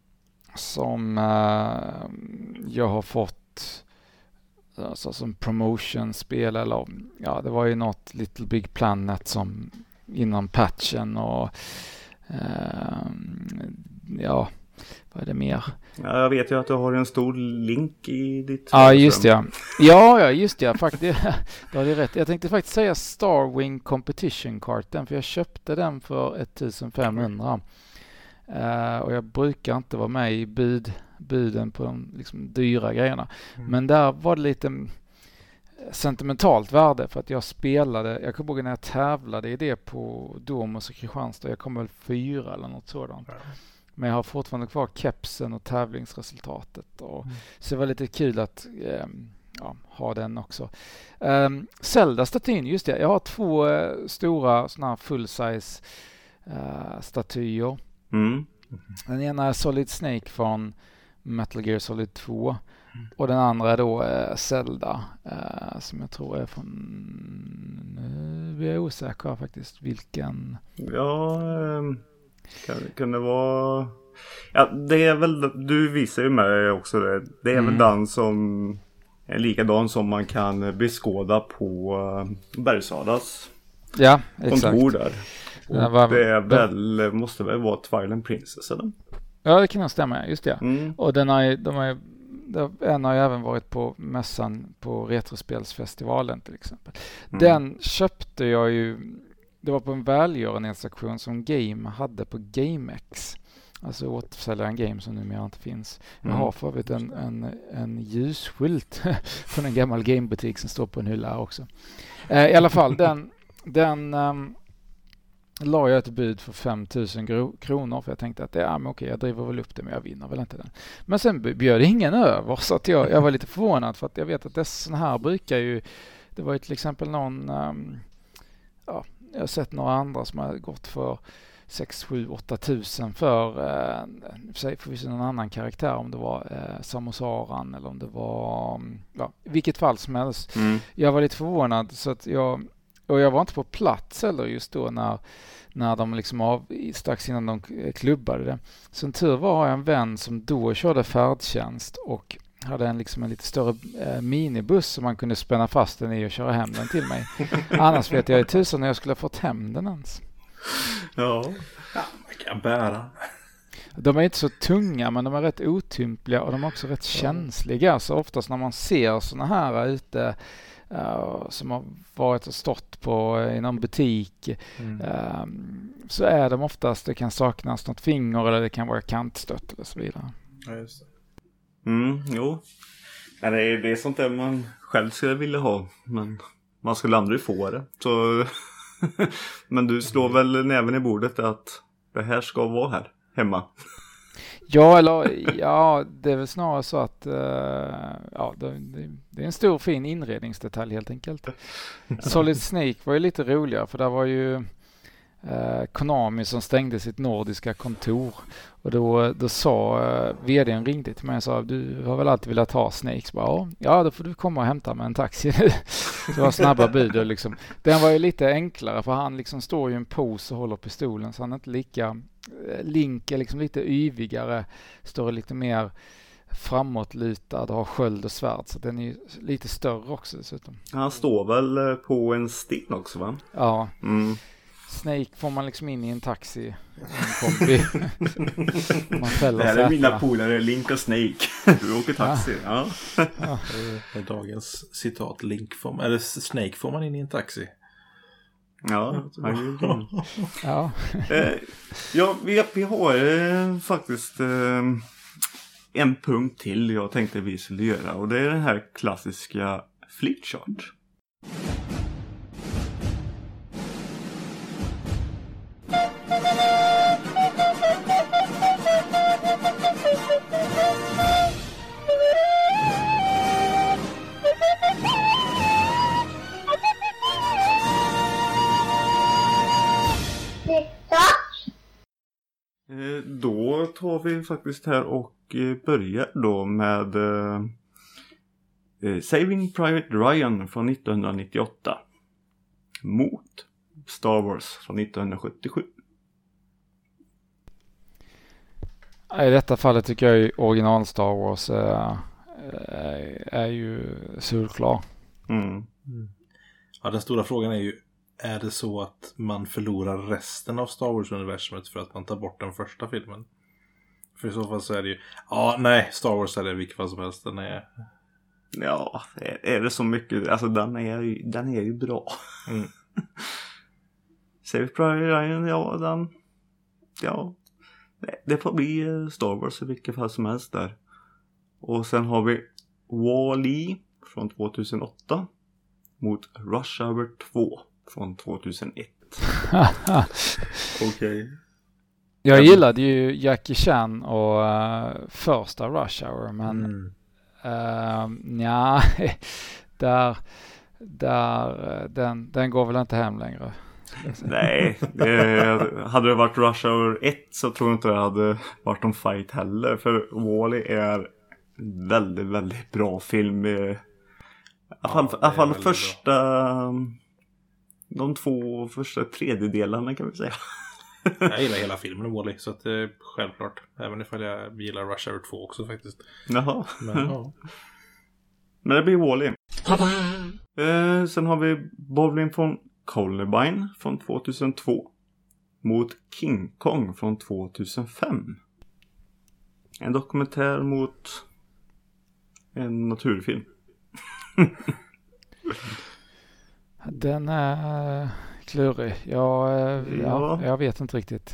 jag har fått alltså som promotion-spel eller ja, det var ju något Little Big Planet som innan patchen och ja, Vad är det mer? Ja, jag vet ju att du har en stor link i ditt... Ja, just det. Ja, just det. Faktiskt, det har du rätt. Jag tänkte faktiskt säga Starwing Competition-karten, för jag köpte den för 1500. Och jag brukar inte vara med i buden på de liksom dyra grejerna. Men där var det lite sentimentalt värde, för att jag kommer ihåg när jag tävlade i det på Domus och Kristianstad. Jag kom väl 4 eller något sådant. Men jag har fortfarande kvar kepsen och tävlingsresultatet. Så det var lite kul att ha den också. Zelda-statyn, just det. Jag har 2 stora såna här full-size statyer. Den ena är Solid Snake från Metal Gear Solid 2. Och den andra är då Zelda, som jag tror är från... Nu är jag osäker faktiskt vilken... Ja, kan det vara... Ja, det är väl... Du visar ju mig också det. Det är väl den som är likadan som man kan beskåda på Bergsada's kontor där. Och det är väl... Måste väl vara Twilight Princess, eller? Ja, det kan nog stämma, just det. Och en har ju även varit på mässan på Retrospelsfestivalen till exempel. Den köpte jag ju, det var på en välgörenhetsaktion som Game hade på GameX. Alltså återförsäljaren Game som numera inte finns. Jag har för övrigt en ljusskylt från en gammal Game-butik som står på en hylla också. I alla fall, den la jag ett bud för 5,000 kronor, för jag tänkte att jag driver väl upp det, men jag vinner väl inte den. Men sen bjöd ingen över, så att jag var lite förvånad, för att jag vet att sån här brukar ju, det var ju till exempel någon, jag har sett några andra som har gått för 6, 7, 8 tusen för någon annan karaktär, om det var Samus Aran eller om det var, i vilket fall som helst. Jag var lite förvånad, så att jag var inte på plats eller just då när de liksom strax innan de klubbade det. Som tur var jag en vän som då körde färdtjänst och hade en lite större minibuss som man kunde spänna fast den i och köra hem den till mig. Annars vet jag i tusen när jag skulle ha fått hem den ens. Ja, man kan bära. De är inte så tunga, men de är rätt otympliga och de är också rätt känsliga. Så oftast när man ser såna här ute som har varit och stått i någon butik, så är de oftast, det kan saknas något finger eller det kan vara kantstött eller så vidare. Ja, just det. Jo. Ja, det är sånt där man själv skulle vilja ha, men man skulle aldrig få det. Så men du slår väl näven i bordet att det här ska vara här hemma. Ja, det är väl snarare så att det är en stor fin inredningsdetalj helt enkelt. Solid Snake var ju lite roligare, för där var ju Konami som stängde sitt nordiska kontor, och då sa vdn, ringde till mig och sa, du har väl alltid velat ha Snakes? Ja, då får du komma och hämta med en taxi. Det var snabba bud och liksom. Den var ju lite enklare, för han liksom står ju i en pose och håller pistolen, så han är inte lika... Link är liksom lite yvigare, står lite mer framåtlutad, har sköld och svärd, så den är lite större också dessutom. Han står väl på en sten också, va? Ja. Snake får man liksom in i en taxi, en kombi. Man fäller. Det här är mina polare Link och Snake. Du åker taxi. Ja. Det är dagens citat. Eller Snake får man in i en taxi. Ja, vi har faktiskt en punkt till jag tänkte vi skulle göra, och det är den här klassiska flipchart. Då tar vi faktiskt här och börjar då med Saving Private Ryan från 1998 mot Star Wars från 1977. I detta fallet tycker jag ju original Star Wars är ju solklar. Ja, den stora frågan är ju, är det så att man förlorar resten av Star Wars-universumet för att man tar bort den första filmen? För i så fall så är det ju... Ja, nej. Star Wars är det vilket fall som helst. Den är... Ja, är det så mycket? Alltså den är ju bra. Mm. Saving Private Ryan, ja, det får bli Star Wars i vilket fall som helst där. Och sen har vi Wall-E från 2008 mot Rush Hour 2 från 2001. Okej. Jag gillade ju Jackie Chan och första Rush Hour, men ja, den går väl inte hem längre. Nej, hade det varit Rush Hour 1 så tror jag inte det hade varit någon fight heller. För Wall-E är väldigt, väldigt bra film. I alla fall de 2 första tredjedelarna kan vi säga. Jag gillar hela filmen i Wall-E, så att det är självklart. Även ifall jag gillar Rush Hour 2 också faktiskt. Jaha. Men det blir Wall-E. Sen har vi Bowling från Columbine från 2002 mot King Kong från 2005. En dokumentär mot en naturfilm. Den är klurig. Jag vet inte riktigt.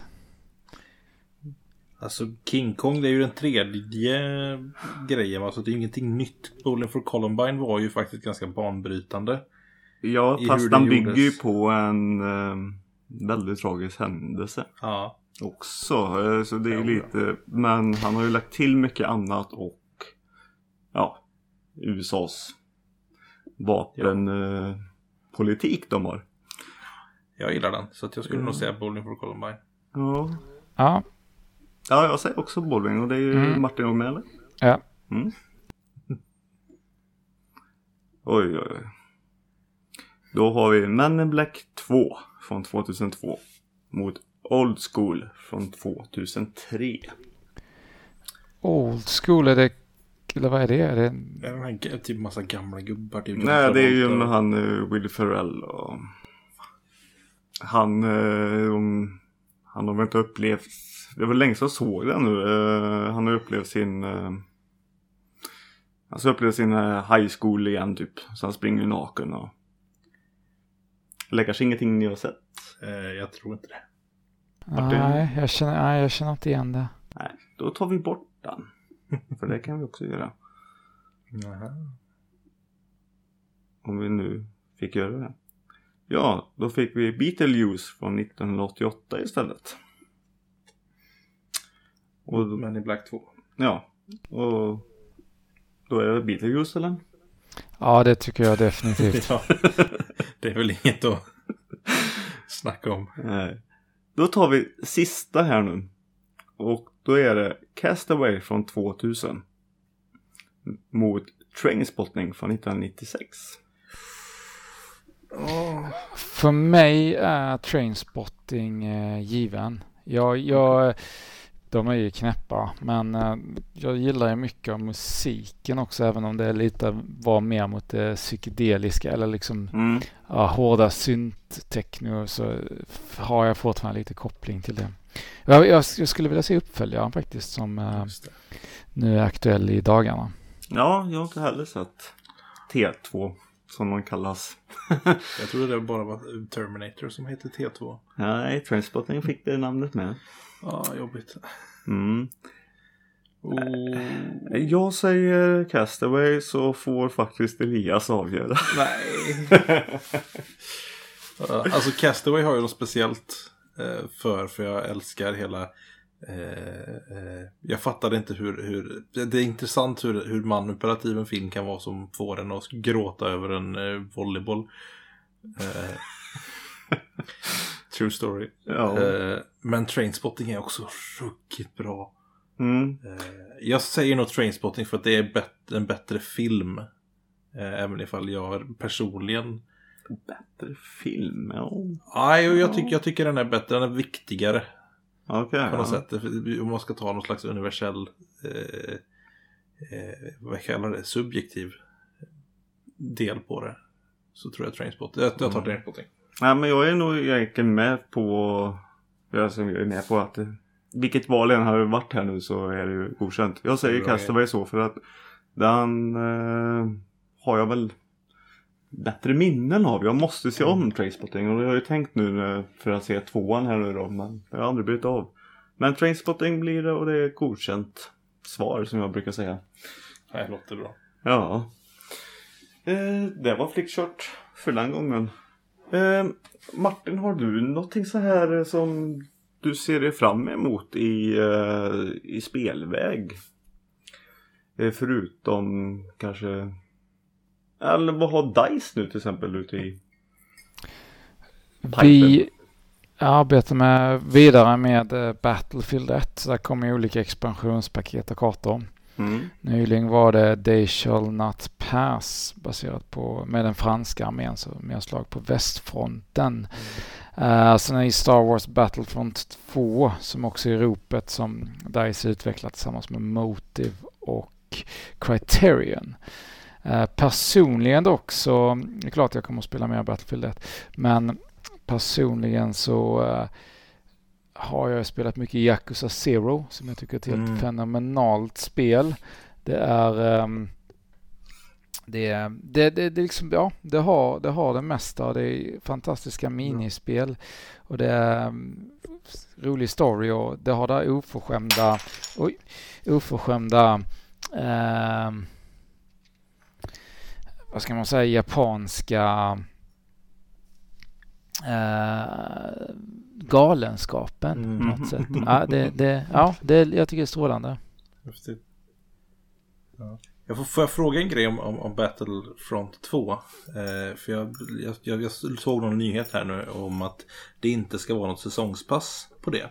Alltså King Kong, det är ju den tredje grejen. Alltså det är ingenting nytt. Bowling for Columbine var ju faktiskt ganska banbrytande. Ja, fast den bygger ju på en väldigt tragisk händelse. Ja. Också. Så det är ju lite... Men han har ju lagt till mycket annat och USAs vapenpolitik de har. Jag gillar den, så att jag skulle nog säga Bowling for Columbine. Ja. Ja, jag säger också Bowling och det är ju Martin och med, eller? Ja. Mm. Oj. Då har vi Men in Black 2 från 2002 mot Old School från 2003. Old School, är det... Eller vad är det? Är det den här typ massa gamla gubbar? Typ nej, det är ju med han Will Ferrell och... Han har väl inte upplevt... Det var länge sedan jag såg den nu. Han har upplevt sin... Han upplevde sin high school igen typ. Så han springer naken och... Lägger ingenting ni har sett. Jag tror inte det. Nej, jag känner inte igen det. Nej, då tar vi bort den. För det kan vi också göra. Om vi nu fick göra det. Ja, då fick vi Beetlejuice från 1988 istället. Och Men i Black 2. Ja, och då är det Beetlejuice eller? Ja, det tycker jag definitivt. Ja, det är väl inget att snacka om. Nej. Då tar vi sista här nu. Och då är det Castaway från 2000 mot Trainspotting från 1996. För mig är Trainspotting given. De är ju knäppa, men jag gillar ju mycket av musiken också, även om det är lite var mer mot det psykedeliska eller liksom hårda synt-techno, så har jag fortfarande lite koppling till det. Jag skulle vilja se uppföljaren faktiskt som nu är aktuell i dagarna. Ja, jag har inte heller sett T2 som man kallas. Jag trodde det bara var Terminator som heter T2. Nej, Trainspotting fick det namnet med. Ja, jobbigt. Jag säger Castaway, så får faktiskt Elias avgöra. Nej. Alltså Castaway har ju något speciellt för jag älskar hela jag fattade inte hur det är intressant hur manipulativ en film kan vara som får en att gråta över en volleyboll. True story. Ja. Men Trainspotting är också ruggigt bra. Jag säger nog Trainspotting för att det är en bättre film. Även ifall jag personligen... Bättre film? Ja. Nej, jag tycker den är bättre. Den är viktigare. Okej. På något sätt. Om man ska ta någon slags universell vad kallar det? Subjektiv del på det. Så tror jag Trainspotting. Jag tar Trainspotting. Nej, men jag är nog egentligen med på... Jag är med på att vilket val än hade varit här nu så är det ju godkänt. Jag säger Castaway så för att den har jag väl bättre minnen av. Jag måste se om Trainspotting och det har jag ju tänkt nu för att se 2:an här nu då, men jag har aldrig blivit av. Men Trainspotting blir det och det är ett godkänt svar som jag brukar säga. Det låter bra. Ja. Det var flickkört för den gången. Martin, har du någonting så här som du ser dig fram emot i spelväg? Förutom kanske... Eller vad har DICE nu till exempel ute i pipen? Vi arbetar vidare med Battlefield 1. Så där kommer olika expansionspaket och kartor. Nyligen var det They Shall Not Pass baserat på med den franska armén, så mer slag på västfronten. Sen är det Star Wars Battlefront 2 som också är ropet som DICE utvecklat tillsammans med Motive och Criterion. Personligen dock så det är klart att jag kommer att spela mer Battlefield 1, men personligen så har jag spelat mycket Yakuza Zero som jag tycker är ett helt fenomenalt spel. Det är det liksom, ja, det har det mesta. Det är fantastiska minispel och det är rolig story och det har där oförskämda vad ska man säga, japanska galenskapen på något sätt. Jag tycker det är strålande. Ja. Får jag fråga en grej om Battlefront 2? För jag såg någon nyhet här nu om att det inte ska vara något säsongspass på det.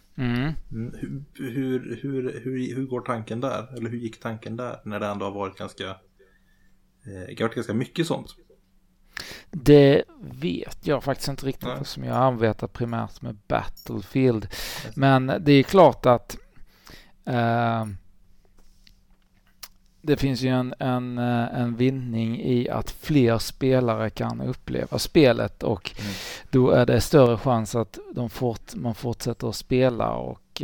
Hur går tanken där? Eller hur gick tanken där när det ändå har varit ganska mycket sånt? Det vet jag faktiskt inte riktigt eftersom jag arbetar primärt med Battlefield. Men det är klart att det finns ju en vinning i att fler spelare kan uppleva spelet och då är det större chans att man fortsätter att spela och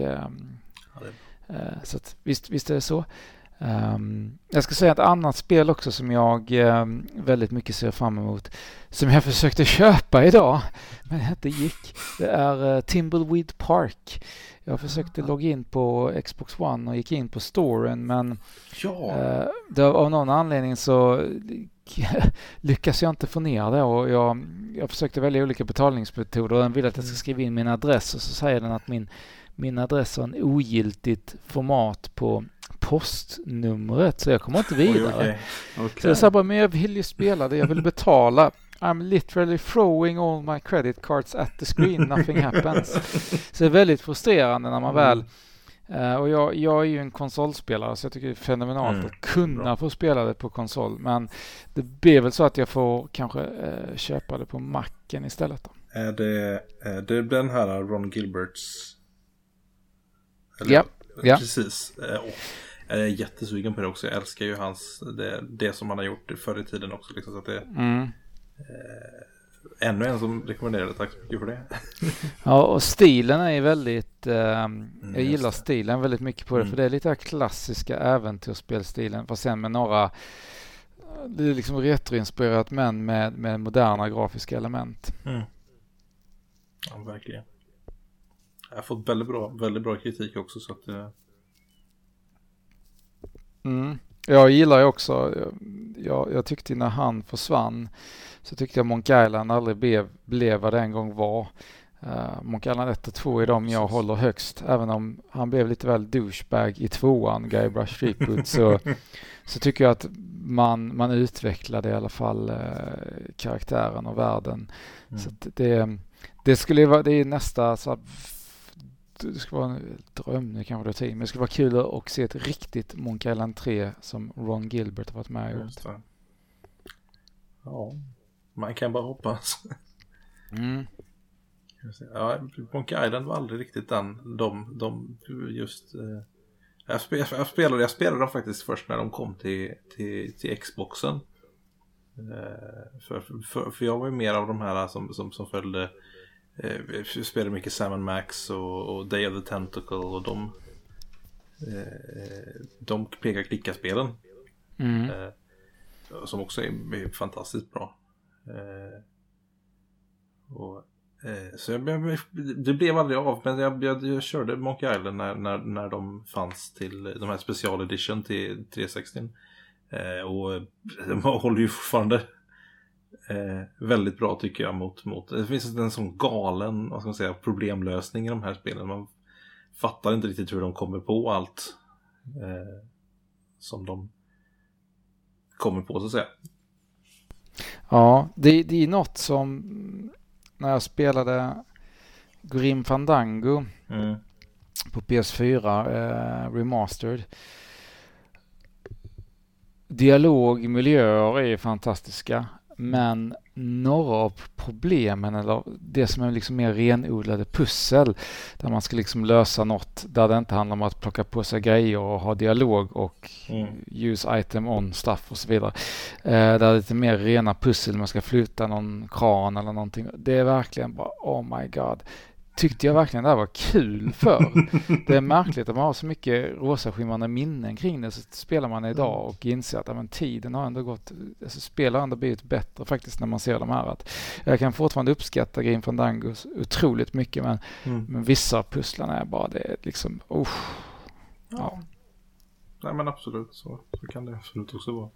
så att, visst är det så. Jag ska säga ett annat spel också som jag väldigt mycket ser fram emot, som jag försökte köpa idag men det inte gick. Det är Thimbleweed Park. Jag försökte logga in på Xbox One och gick in på storen, men av någon anledning så lyckas jag inte få ner det och jag försökte välja olika betalningsmetoder och den vill att jag ska skriva in min adress och så säger den att min adress har en ogiltigt format på postnumret så jag kommer inte vidare. Okay. Så jag sa bara, men jag vill ju spela det, jag vill betala. I'm literally throwing all my credit cards at the screen, nothing happens. Så det är väldigt frustrerande när man väl och jag är ju en konsolspelare så jag tycker det är fenomenalt att kunna få spela det på konsol, men det blir väl så att jag får kanske köpa det på Macen istället då. Är det den här Ron Gilberts? Eller? Ja. Precis. Jag är jättesugen på det också. Jag älskar ju det som han har gjort förr i tiden också. Liksom, så att det ännu en som rekommenderade. Tack så mycket för det. Ja, och stilen är väldigt jag gillar stilen väldigt mycket på det. För det är lite klassiska äventyrsspelstilen. Fast sen med några det är liksom retroinspirerat men med moderna grafiska element. Ja, verkligen. Jag har fått väldigt bra kritik också så att jag gillar ju också jag tyckte när han försvann så tyckte jag Monkey Island aldrig blev vad det en gång var. Monkey Island 1 och 2 är de jag håller högst, även om han blev lite väl douchebag i 2:an, Guybrush Threepwood, så tycker jag att man utvecklade i alla fall karaktären och världen. Så att det skulle vara det är nästa så det skulle vara en dröm nu kanske det tid, men det skulle vara kul att se ett riktigt Monkey Island 3 som Ron Gilbert har varit med och gjort. Ja, man kan bara hoppas. Ja, Monkey Island var aldrig riktigt de just jag spelade dem faktiskt först när de kom till Xboxen. För jag var ju mer av de här som följde Jag spelar mycket Sam & Max och Day of the Tentacle och de peka-klicka-spelen. Som också är fantastiskt bra. Så det blev aldrig av, men jag körde Monkey Island när de fanns till de här special edition till 360. Och de håller ju fortfarande väldigt bra, tycker jag, mot det finns en sån galen, vad ska man säga, problemlösning i de här spelen. Man fattar inte riktigt hur de kommer på allt som de kommer på, så att säga. Ja, det är något som när jag spelade Grim Fandango på PS4 remastered. Dialog, miljöer är fantastiska, men några av problemen, eller det som är liksom mer renodlade pussel, där man ska liksom lösa något där det inte handlar om att plocka på sig grejer och ha dialog och use item on stuff och så vidare. Där det är lite mer rena pussel, man ska flytta någon kran eller någonting. Det är verkligen bara, oh my god. Tyckte jag verkligen det här var kul för. Det är märkligt att man har så mycket rosaskimrande minnen kring det, så spelar man idag och inser att men, tiden har ändå gått, alltså, spelar ändå blivit bättre faktiskt när man ser de här. Att jag kan fortfarande uppskatta Grim Fandango otroligt mycket, men vissa av pusslarna är bara det liksom, ja. Nej, men absolut, så kan det absolut också vara.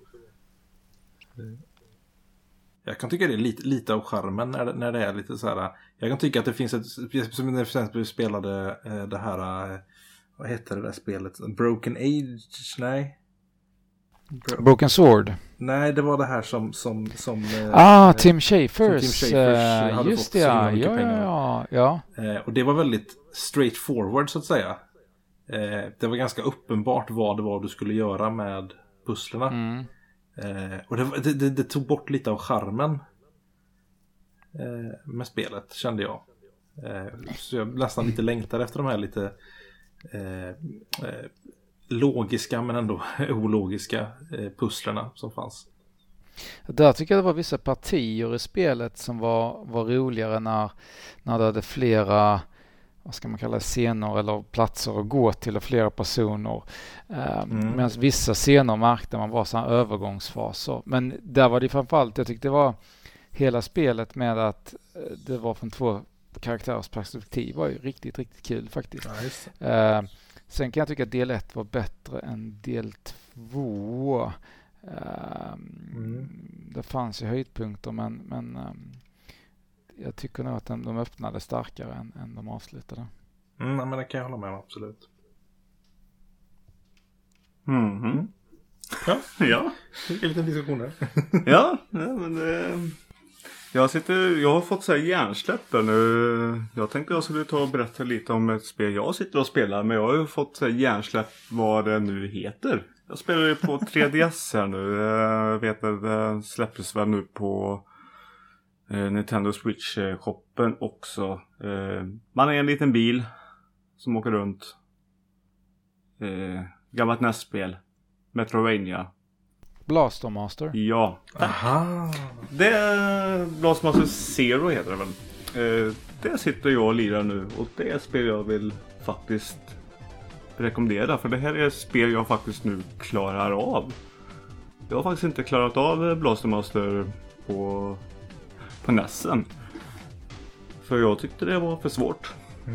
Jag kan tycka det är lite av charmen när det är lite så här. Jag kan tycka att det finns som när exempel spelade det här, vad heter det där spelet? Broken Age? Nej. Broken Sword? Nej, det var det här som Tim Schafers hade just fått det, så mycket pengar. ja. Och det var väldigt straightforward, så att säga. Det var ganska uppenbart vad det var du skulle göra med pusslerna. Och det tog bort lite av charmen med spelet, kände jag. Så jag nästan lite längtade efter de här lite logiska men ändå ologiska pusslerna som fanns. Där tycker jag det var vissa partier i spelet som var roligare när det hade flera, vad ska man kalla det, scener eller platser att gå till och flera personer. Medan vissa scener märkte man var sådana övergångsfaser. Men där var det framförallt, jag tyckte det var hela spelet med att det var från två karaktärers perspektiv var ju riktigt, riktigt kul faktiskt. Ja, sen kan jag tycka att del 1 var bättre än del 2. Det fanns ju höjdpunkter, men jag tycker nog att de öppnade starkare än de avslutade. Men det kan jag hålla med om, absolut. Ja. Det är en liten diskussion där. Ja, men jag har fått så här hjärnsläpp där nu. Jag tänkte jag skulle ta och berätta lite om ett spel jag sitter och spelar, men jag har ju fått så här hjärnsläpp vad det nu heter. Jag spelar ju på 3DS här nu. Jag vet att det släpptes väl nu på Nintendo Switch-shoppen också. Man är en liten bil som åker runt. Gammalt NES-spel. Metroidvania. Blaster Master. Ja. Aha. Det är Blaster Master Zero heter det väl. Det sitter jag och lirar nu. Och det är ett spel jag vill faktiskt rekommendera. För det här är ett spel jag faktiskt nu klarar av. Jag har faktiskt inte klarat av Blaster Master på NESen. För jag tyckte det var för svårt.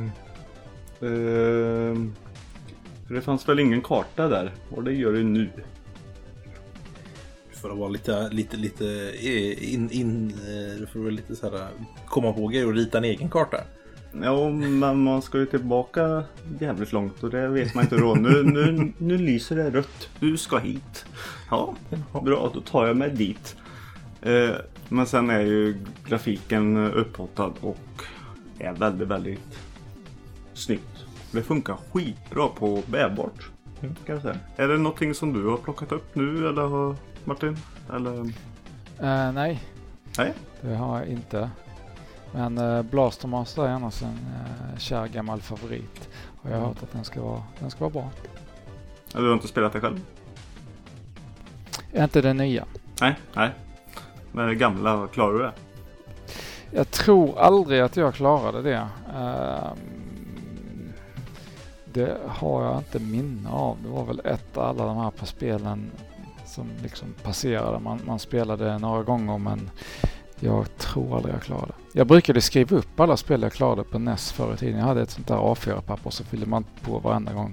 För det fanns väl ingen karta där. Och det gör det nu. För att vara lite du får väl lite så här komma på grejer och rita en egen karta. Ja, men man ska ju tillbaka jävligt långt och det vet man inte då. Nu lyser det rött. Du ska hit. Ja, bra. Då tar jag mig dit. Men sen är ju grafiken upphottad och är väldigt, väldigt snyggt. Det funkar skitbra på bärbart, kan jag säga. Är det någonting som du har plockat upp nu eller Martin? Eller? Nej. Nej, Det har jag inte. Men Blaster Master är annars en kär gammal favorit. Och jag har hört att den ska vara bra. Du har inte spelat det själv? Inte den nya. Nej. Men det gamla, klarar du det? Jag tror aldrig att jag klarade det. Det har jag inte minne av. Det var väl ett av alla de här på spelen som liksom passerade. Man spelade några gånger, men jag tror aldrig jag klarade. Jag brukade skriva upp alla spel jag klarade på NES förr i tiden. Jag hade ett sånt där A4-papper, så fyllde man på varenda gång.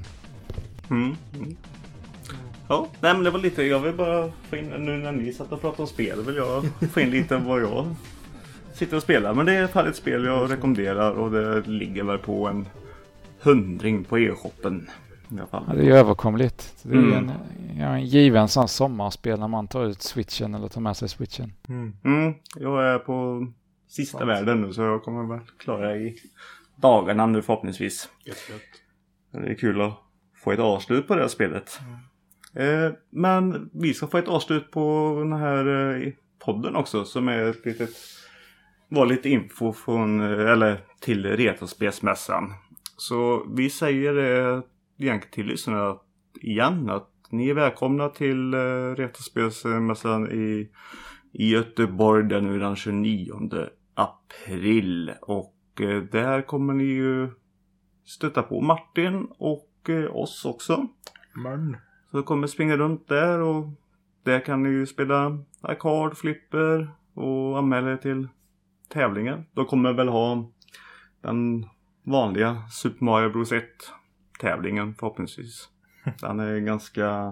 Ja, nej, men det var lite, jag vill bara få in, nu när ni satt och pratade om spel, vill jag få in lite vad jag sitter och spelar. Men det är i alla fall ett spel jag rekommenderar, och det ligger väl på en 100 på e-shoppen. I alla fall. Ja, det är ju överkomligt. Det är en given sån sommarspel när man tar ut switchen eller tar med sig switchen. Jag är på sista världen nu, så jag kommer väl klara i dagarna nu förhoppningsvis. Det är kul att få ett avslut på det här spelet. Men vi ska få ett avslut på den här podden också, som är var lite info från, eller till Retrospelsmässan. Så vi säger det egentligen till lyssnarna igen, att ni är välkomna till Retrospelsmässan i Göteborg den 29 april. Och där kommer ni ju stöta på Martin och oss också. Så kommer springa runt där, och där kan ni ju spela arkad, flipper och anmäla er till tävlingen. Då kommer väl ha den vanliga Super Mario Bros 1 tävlingen förhoppningsvis. Den är ganska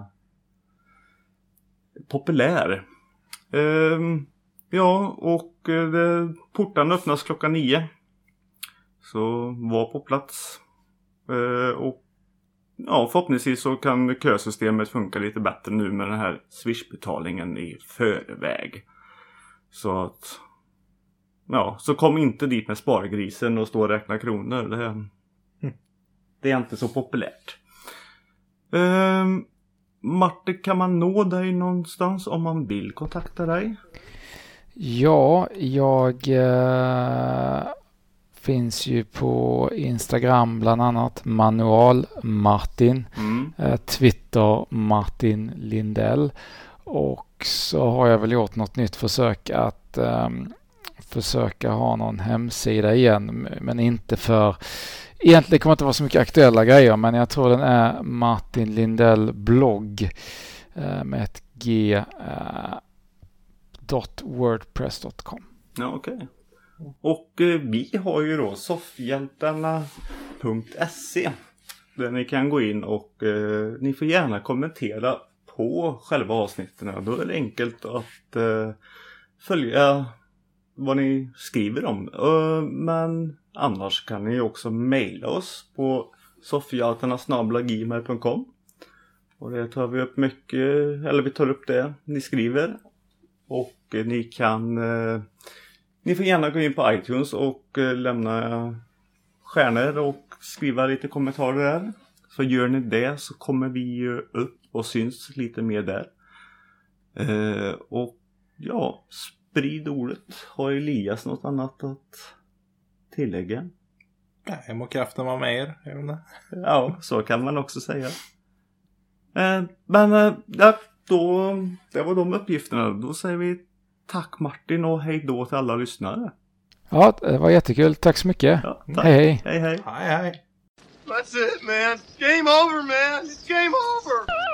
populär. Ja, och porten öppnas klockan 9. Så var på plats. Och ja, förhoppningsvis så kan kösystemet funka lite bättre nu med den här Swish-betalningen i förväg. Så att, ja, så kom inte dit med spargrisen och stå och räkna kronor. Det är inte så populärt. Martin, kan man nå dig någonstans om man vill kontakta dig? Ja, jag finns ju på Instagram bland annat, Manual Martin, Twitter Martin Lindell, och så har jag väl gjort något nytt försök att försöka ha någon hemsida igen, men inte för, egentligen kommer det inte vara så mycket aktuella grejer, men jag tror den är Martin Lindell blogg med ett g .wordpress.com. Ja, okej. Och vi har ju då soffhjältarna.se, där ni kan gå in och ni får gärna kommentera på själva avsnitten. Då är det enkelt att följa vad ni skriver om. Men annars kan ni också mejla oss på soffhjältarna@gmail.com. Och det tar vi upp mycket, eller vi tar upp det ni skriver. Och ni får gärna gå in på iTunes och lämna stjärnor och skriva lite kommentarer där. Så gör ni det så kommer vi ju upp och syns lite mer där. Och ja, sprid ordet. Har Elias något annat att tillägga? Nej, må kraften vara med er. Jag vet inte. Ja, så kan man också säga. Men ja, då, det var de uppgifterna. Då säger vi tack Martin och hej då till alla lyssnare. Ja, det var jättekul. Tack så mycket. Ja, tack. Hej. Hej hej. Hej hej. That's it, man. Game over, man. It's game over.